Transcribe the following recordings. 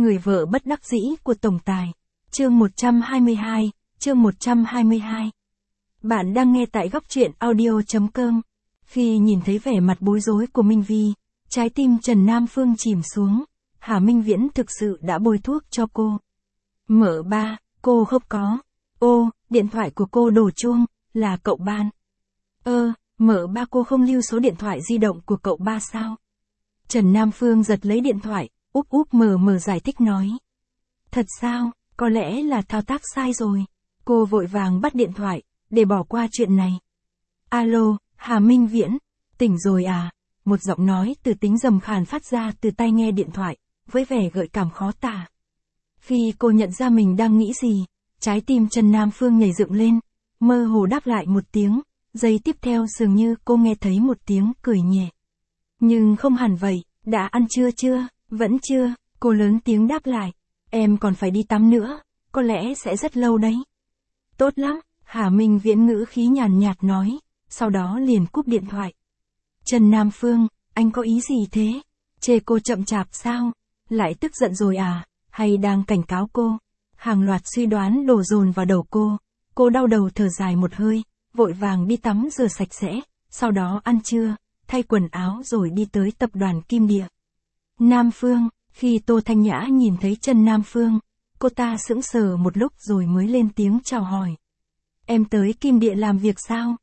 Người vợ bất đắc dĩ của tổng tài. Chương 122, chương 122. Bạn đang nghe tại góc truyện audio.com. Khi nhìn thấy vẻ mặt bối rối của Minh Vi, trái tim Trần Nam Phương chìm xuống. Hà Minh Viễn thực sự đã bôi thuốc cho cô. Mở ba, cô không có. Ô, điện thoại của cô đổ chuông, là cậu ban. Mở ba, cô không lưu số điện thoại di động của cậu ba sao? Trần Nam Phương giật lấy điện thoại, úp mờ giải thích nói. Thật sao, có lẽ là thao tác sai rồi. Cô vội vàng bắt điện thoại, để bỏ qua chuyện này. Alo, Hà Minh Viễn, tỉnh rồi à? Một giọng nói từ tính trầm khàn phát ra từ tai nghe điện thoại, với vẻ gợi cảm khó tả. Khi cô nhận ra mình đang nghĩ gì, trái tim Trần Nam Phương nhảy dựng lên, mơ hồ đáp lại một tiếng, giây tiếp theo dường như cô nghe thấy một tiếng cười nhẹ. Nhưng không hẳn vậy, đã ăn trưa chưa? Vẫn chưa, cô lớn tiếng đáp lại. Em còn phải đi tắm nữa, có lẽ sẽ rất lâu đấy. Tốt lắm, Hà Minh Viễn ngữ khí nhàn nhạt nói, sau đó liền cúp điện thoại. Trần Nam Phương, anh có ý gì thế? Chê cô chậm chạp sao? Lại tức giận rồi à? Hay đang cảnh cáo cô? Hàng loạt suy đoán đổ dồn vào đầu cô đau đầu thở dài một hơi, vội vàng đi tắm rửa sạch sẽ, sau đó ăn trưa, thay quần áo rồi đi tới tập đoàn Kim Địa. Nam Phương, khi Tô Thanh Nhã nhìn thấy Trần Nam Phương, cô ta sững sờ một lúc rồi mới lên tiếng chào hỏi. Em tới Kim Địa làm việc sao?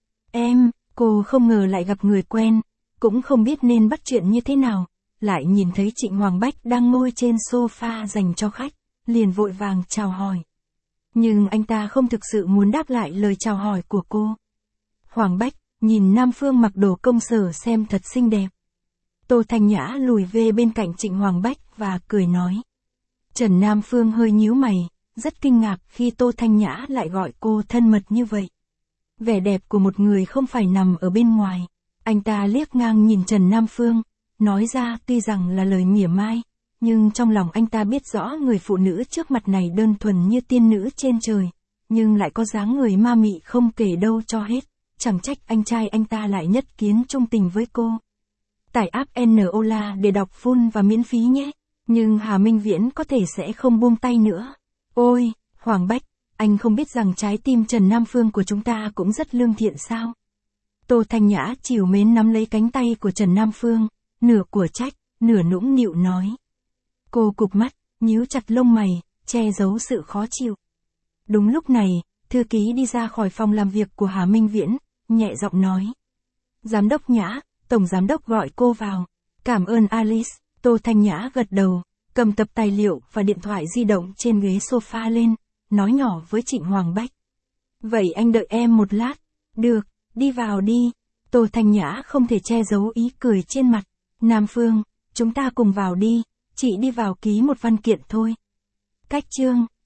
Cô không ngờ lại gặp người quen, cũng không biết nên bắt chuyện như thế nào, lại nhìn thấy Trịnh Hoàng Bách đang ngồi trên sofa dành cho khách, liền vội vàng chào hỏi. Nhưng anh ta không thực sự muốn đáp lại lời chào hỏi của cô. Hoàng Bách, nhìn Nam Phương mặc đồ công sở xem thật xinh đẹp. Tô Thanh Nhã lùi về bên cạnh Trịnh Hoàng Bách và cười nói. Trần Nam Phương hơi nhíu mày, rất kinh ngạc khi Tô Thanh Nhã lại gọi cô thân mật như vậy. Vẻ đẹp của một người không phải nằm ở bên ngoài. Anh ta liếc ngang nhìn Trần Nam Phương, nói ra tuy rằng là lời mỉa mai, nhưng trong lòng anh ta biết rõ người phụ nữ trước mặt này đơn thuần như tiên nữ trên trời, nhưng lại có dáng người ma mị không kể đâu cho hết, chẳng trách anh trai anh ta lại nhất kiến trung tình với cô. Tải app Nola để đọc full và miễn phí nhé, nhưng Hà Minh Viễn có thể sẽ không buông tay nữa. Ôi, Hoàng Bách, anh không biết rằng trái tim Trần Nam Phương của chúng ta cũng rất lương thiện sao? Tô Thanh Nhã trìu mến nắm lấy cánh tay của Trần Nam Phương, nửa của trách, nửa nũng nịu nói. Cô cụp mắt, nhíu chặt lông mày, che giấu sự khó chịu. Đúng lúc này, thư ký đi ra khỏi phòng làm việc của Hà Minh Viễn, nhẹ giọng nói. Giám đốc Nhã, tổng giám đốc gọi cô vào. Cảm ơn Alice. Tô Thanh Nhã gật đầu, cầm tập tài liệu và điện thoại di động trên ghế sofa lên, nói nhỏ với Trịnh Hoàng Bách. Vậy anh đợi em một lát. Được, đi vào đi. Tô Thanh Nhã không thể che giấu ý cười trên mặt. Nam Phương, chúng ta cùng vào đi, chị đi vào ký một văn kiện thôi. Cách chương.